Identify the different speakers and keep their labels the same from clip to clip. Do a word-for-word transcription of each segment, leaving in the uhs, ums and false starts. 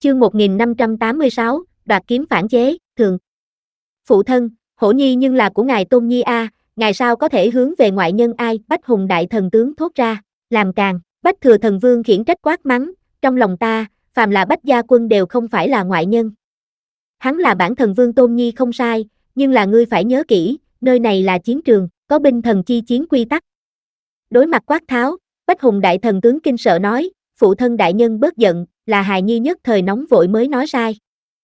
Speaker 1: Chương một nghìn năm trăm tám mươi sáu, đoạt kiếm phản chế, thường. Phụ thân, hổ nhi nhưng là của ngài Tôn Nhi a, ngài sao có thể hướng về ngoại nhân ai? Bách Hùng đại thần tướng thốt ra, làm càng. Bách Thừa Thần Vương khiển trách quát mắng, trong lòng ta, phàm là Bách gia quân đều không phải là ngoại nhân. Hắn là bản thần vương Tôn Nhi không sai, nhưng là ngươi phải nhớ kỹ, nơi này là chiến trường, có binh thần chi chiến quy tắc. Đối mặt quát tháo, Bách Hùng đại thần tướng kinh sợ nói, phụ thân đại nhân bớt giận, là hài nhi nhất thời nóng vội mới nói sai.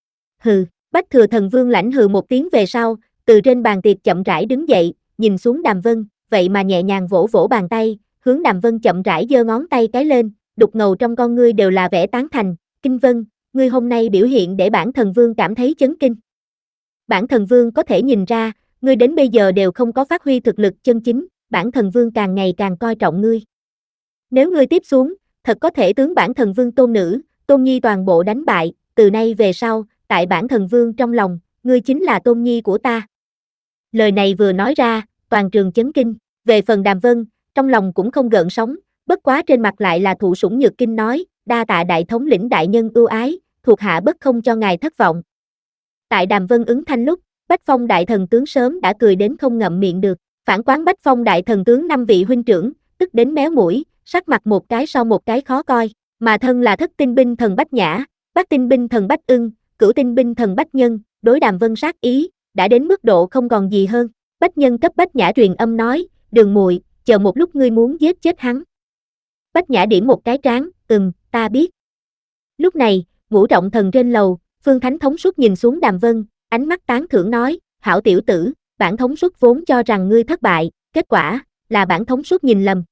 Speaker 1: Hừ, Bách Thừa Thần Vương lãnh hừ một tiếng về sau, từ trên bàn tiệc chậm rãi đứng dậy, nhìn xuống Đàm Vân, vậy mà nhẹ nhàng vỗ vỗ bàn tay, hướng Đàm Vân chậm rãi giơ ngón tay cái lên, đục ngầu trong con ngươi đều là vẻ tán thành, Kinh Vân, ngươi hôm nay biểu hiện để bản thần vương cảm thấy chấn kinh. Bản thần vương có thể nhìn ra, ngươi đến bây giờ đều không có phát huy thực lực chân chính, bản thần vương càng ngày càng coi trọng ngươi. Nếu ngươi tiếp xuống, thật có thể tướng bản thần vương Tôn nữ, Tôn Nhi toàn bộ đánh bại, từ nay về sau, tại bản thần vương trong lòng, ngươi chính là Tôn Nhi của ta. Lời này vừa nói ra, toàn trường chấn kinh, về phần Đàm Vân, trong lòng cũng không gợn sóng, bất quá trên mặt lại là thụ sủng nhược kinh nói, đa tạ đại thống lĩnh đại nhân ưu ái, thuộc hạ bất không cho ngài thất vọng. Tại Đàm Vân ứng thanh lúc, Bách Phong đại thần tướng sớm đã cười đến không ngậm miệng được, phản quán Bách Phong đại thần tướng năm vị huynh trưởng, tức đến méo mũi, sắc mặt một cái sau một cái khó coi, mà thân là thất tinh binh thần Bách Nhã, bát tinh binh thần Bách Ưng, cửu tinh binh thần Bách Nhân, đối Đàm Vân sát ý, đã đến mức độ không còn gì hơn. Bách Nhân cấp Bách Nhã truyền âm nói, Đường muội, chờ một lúc ngươi muốn giết chết hắn. Bách Nhã điểm một cái trán, ừm, ta biết. Lúc này, Ngũ Trọng Thần trên lầu, Phương Thánh Thống Suất nhìn xuống Đàm Vân, ánh mắt tán thưởng nói, hảo tiểu tử, bản thống suất vốn cho rằng ngươi thất bại, kết quả, là bản thống suất nhìn lầm.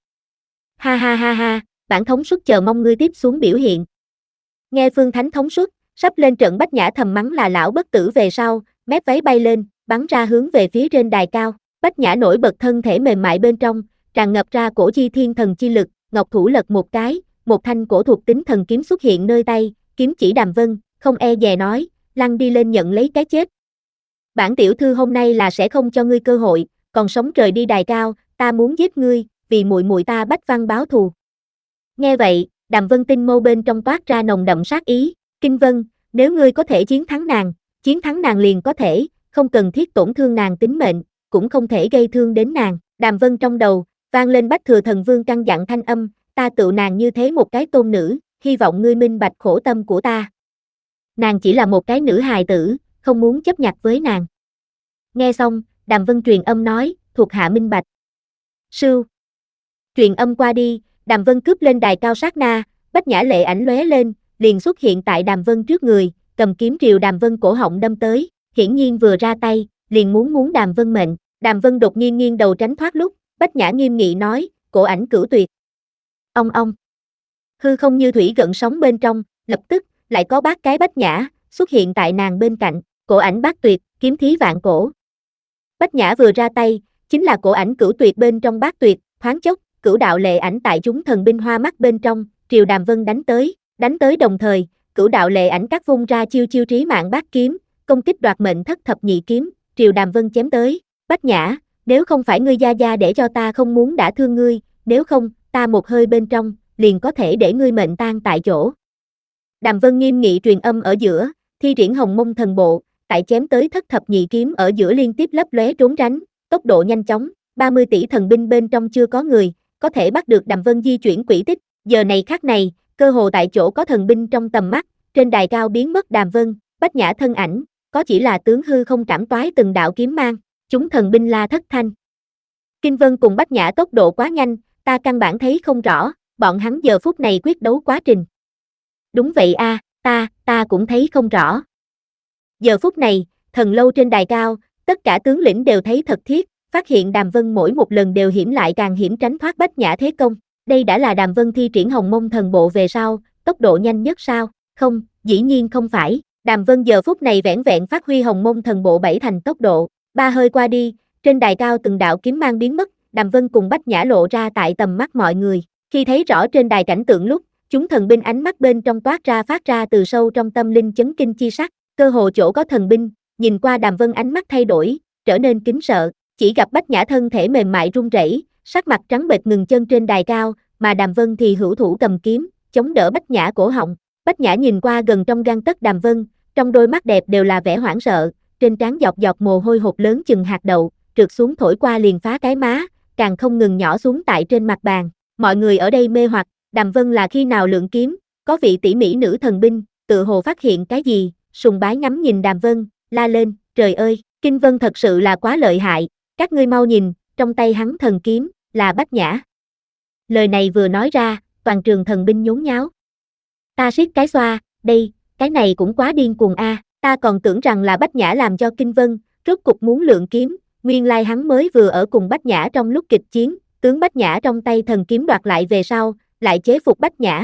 Speaker 1: Ha ha ha ha, bản thống suất chờ mong ngươi tiếp xuống biểu hiện. Nghe Phương Thánh Thống Suất, sắp lên trận Bách Nhã thầm mắng là lão bất tử về sau, mép váy bay lên, bắn ra hướng về phía trên đài cao, Bách Nhã nổi bật thân thể mềm mại bên trong, tràn ngập ra cổ chi thiên thần chi lực, ngọc thủ lật một cái, một thanh cổ thuộc tính thần kiếm xuất hiện nơi tay, kiếm chỉ Đàm Vân, không e dè nói, lăn đi lên nhận lấy cái chết. Bản tiểu thư hôm nay là sẽ không cho ngươi cơ hội, còn sống rời đi đài cao, ta muốn giết ngươi, vì muội muội ta Bách Văn báo thù. Nghe vậy, Đàm Vân tinh mâu bên trong toát ra nồng đậm sát ý, Kinh Vân, nếu ngươi có thể chiến thắng nàng, chiến thắng nàng liền có thể, không cần thiết tổn thương nàng tính mệnh, cũng không thể gây thương đến nàng. Đàm Vân trong đầu, vang lên Bách Thừa Thần Vương căn dặn thanh âm, ta tự nàng như thế một cái tôn nữ, hy vọng ngươi minh bạch khổ tâm của ta. Nàng chỉ là một cái nữ hài tử, không muốn chấp nhặt với nàng. Nghe xong, Đàm Vân truyền âm nói, thuộc hạ minh bạch. Sưu. Truyền âm qua đi, Đàm Vân cướp lên đài cao sát na, Bách Nhã lệ ảnh lóe lên, liền xuất hiện tại Đàm Vân trước người, cầm kiếm triều Đàm Vân cổ họng đâm tới, hiển nhiên vừa ra tay, liền muốn muốn Đàm Vân mệnh. Đàm Vân đột nhiên nghiêng đầu tránh thoát lúc, Bách Nhã nghiêm nghị nói, cổ ảnh cửu tuyệt. Ông ông. Hư không như thủy gợn sóng bên trong, lập tức, lại có bát cái Bách Nhã, xuất hiện tại nàng bên cạnh, cổ ảnh bát tuyệt, kiếm thí vạn cổ. Bách Nhã vừa ra tay, chính là cổ ảnh cửu tuyệt bên trong bát tuyệt, thoáng chốc, cửu đạo lệ ảnh tại chúng thần binh hoa mắt bên trong, triều Đàm Vân đánh tới, đánh tới đồng thời, cửu đạo lệ ảnh các vung ra chiêu chiêu trí mạng bát kiếm, công kích đoạt mệnh thất thập nhị kiếm, triều Đàm Vân chém tới, Bách Nhã, nếu không phải ngươi gia gia để cho ta không muốn đã thương ngươi, nếu không, ta một hơi bên trong, liền có thể để ngươi mệnh tan tại chỗ. Đàm Vân nghiêm nghị truyền âm ở giữa, thi triển Hồng Mông thần bộ, tại chém tới thất thập nhị kiếm ở giữa liên tiếp lấp lóe trốn tránh, tốc độ nhanh chóng, ba mươi tỷ thần binh bên trong chưa có người, có thể bắt được Đàm Vân di chuyển quỹ tích, giờ này khắc này, cơ hồ tại chỗ có thần binh trong tầm mắt, trên đài cao biến mất Đàm Vân, Bách Nhã thân ảnh, có chỉ là tướng hư không trảm toái từng đạo kiếm mang, chúng thần binh la thất thanh. Kinh Vân cùng Bách Nhã tốc độ quá nhanh, ta căn bản thấy không rõ, bọn hắn giờ phút này quyết đấu quá trình. Đúng vậy a, à, ta, ta cũng thấy không rõ. Giờ phút này, thần lâu trên đài cao, tất cả tướng lĩnh đều thấy thật thiết, phát hiện Đàm Vân mỗi một lần đều hiểm lại càng hiểm tránh thoát Bách Nhã thế công. Đây đã là Đàm Vân thi triển Hồng Mông thần bộ về sau, tốc độ nhanh nhất sao? Không, dĩ nhiên không phải. Đàm Vân giờ phút này vẻn vẹn phát huy Hồng Mông thần bộ bảy thành tốc độ, ba hơi qua đi, trên đài cao từng đạo kiếm mang biến mất, Đàm Vân cùng Bách Nhã lộ ra tại tầm mắt mọi người. Khi thấy rõ trên đài cảnh tượng lúc, chúng thần binh ánh mắt bên trong toát ra phát ra từ sâu trong tâm linh chấn kinh chi sắc, cơ hồ chỗ có thần binh, nhìn qua Đàm Vân ánh mắt thay đổi, trở nên kính sợ, chỉ gặp Bách Nhã thân thể mềm mại run rẩy, sắc mặt trắng bệch ngừng chân trên đài cao, mà Đàm Vân thì hữu thủ cầm kiếm, chống đỡ Bách Nhã cổ họng. Bách Nhã nhìn qua gần trong gang tấc Đàm Vân, trong đôi mắt đẹp đều là vẻ hoảng sợ, trên trán giọt giọt mồ hôi hột lớn chừng hạt đậu, trượt xuống thổi qua liền phá cái má, càng không ngừng nhỏ xuống tại trên mặt bàn. Mọi người ở đây mê hoặc, Đàm Vân là khi nào lượng kiếm, có vị tỉ mỉ nữ thần binh, tự hồ phát hiện cái gì, sùng bái ngắm nhìn Đàm Vân, la lên, trời ơi, Kinh Vân thật sự là quá lợi hại, các ngươi mau nhìn, trong tay hắn thần kiếm, là Bách Nhã. Lời này vừa nói ra, toàn trường thần binh nhốn nháo. Ta siết cái xoa, đây, cái này cũng quá điên cuồng a, à. Ta còn tưởng rằng là Bách Nhã làm cho Kinh Vân, rốt cục muốn lượng kiếm, nguyên lai hắn mới vừa ở cùng Bách Nhã trong lúc kịch chiến, tướng Bách Nhã trong tay thần kiếm đoạt lại về sau, lại chế phục Bách Nhã.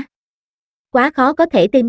Speaker 1: Quá khó có thể tin.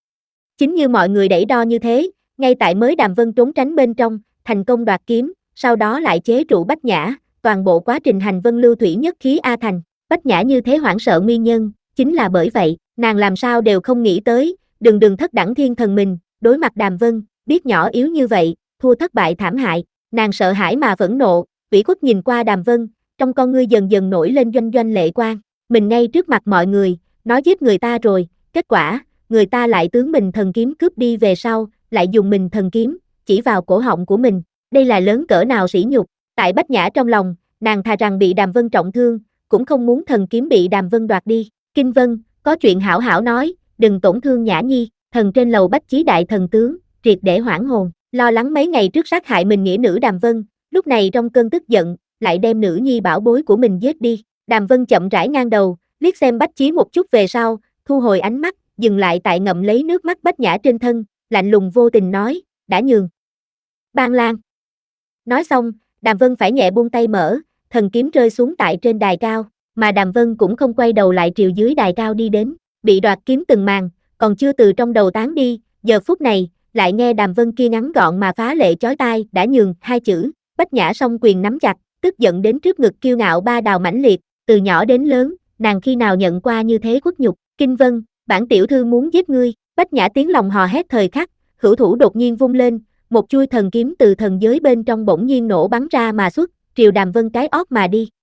Speaker 1: Chính như mọi người đẩy đo như thế, ngay tại mới Đàm Vân trốn tránh bên trong, thành công đoạt kiếm, sau đó lại chế trụ Bách Nhã, toàn bộ quá trình hành vân lưu thủy nhất khí A thành. Bách Nhã như thế hoảng sợ nguyên nhân, chính là bởi vậy, nàng làm sao đều không nghĩ tới, đừng đừng thất đẳng thiên thần mình, đối mặt Đàm Vân, biết nhỏ yếu như vậy, thua thất bại thảm hại, nàng sợ hãi mà phẫn nộ, ủy khuất nhìn qua Đàm Vân, trong con ngươi dần dần nổi lên doanh doanh lệ quang, mình ngay trước mặt mọi người, nói giết người ta rồi, kết quả, người ta lại tướng mình thần kiếm cướp đi về sau, lại dùng mình thần kiếm, chỉ vào cổ họng của mình, đây là lớn cỡ nào sỉ nhục, tại Bách Nhã trong lòng, nàng thà rằng bị Đàm Vân trọng thương, cũng không muốn thần kiếm bị Đàm Vân đoạt đi, Kinh Vân, có chuyện hảo hảo nói, đừng tổn thương Nhã Nhi, thần trên lầu Bách Chí đại thần tướng, triệt để hoảng hồn, lo lắng mấy ngày trước sát hại mình nghĩa nữ Đàm Vân, lúc này trong cơn tức giận, lại đem nữ nhi bảo bối của mình giết đi, Đàm Vân chậm rãi ngang đầu, liếc xem Bách Chí một chút về sau, thu hồi ánh mắt, dừng lại tại ngậm lấy nước mắt Bách Nhã trên thân, lạnh lùng vô tình nói, đã nhường. Ban Lan. Nói xong, Đàm Vân phải nhẹ buông tay mở, thần kiếm rơi xuống tại trên đài cao, mà Đàm Vân cũng không quay đầu lại triều dưới đài cao đi đến, bị đoạt kiếm từng màn, còn chưa từ trong đầu tán đi, giờ phút này, lại nghe Đàm Vân kia ngắn gọn mà phá lệ chói tai, đã nhường, hai chữ, Bách Nhã song quyền nắm chặt, tức giận đến trước ngực kiêu ngạo ba đào mãnh liệt, từ nhỏ đến lớn, nàng khi nào nhận qua như thế khuất nhục, Kinh Vân, bản tiểu thư muốn giết ngươi, Bách Nhã tiếng lòng hò hét thời khắc, hữu thủ đột nhiên vung lên, một chuôi thần kiếm từ thần giới bên trong bỗng nhiên nổ bắn ra mà xuất, triều Đàm Vân cái ót mà đi,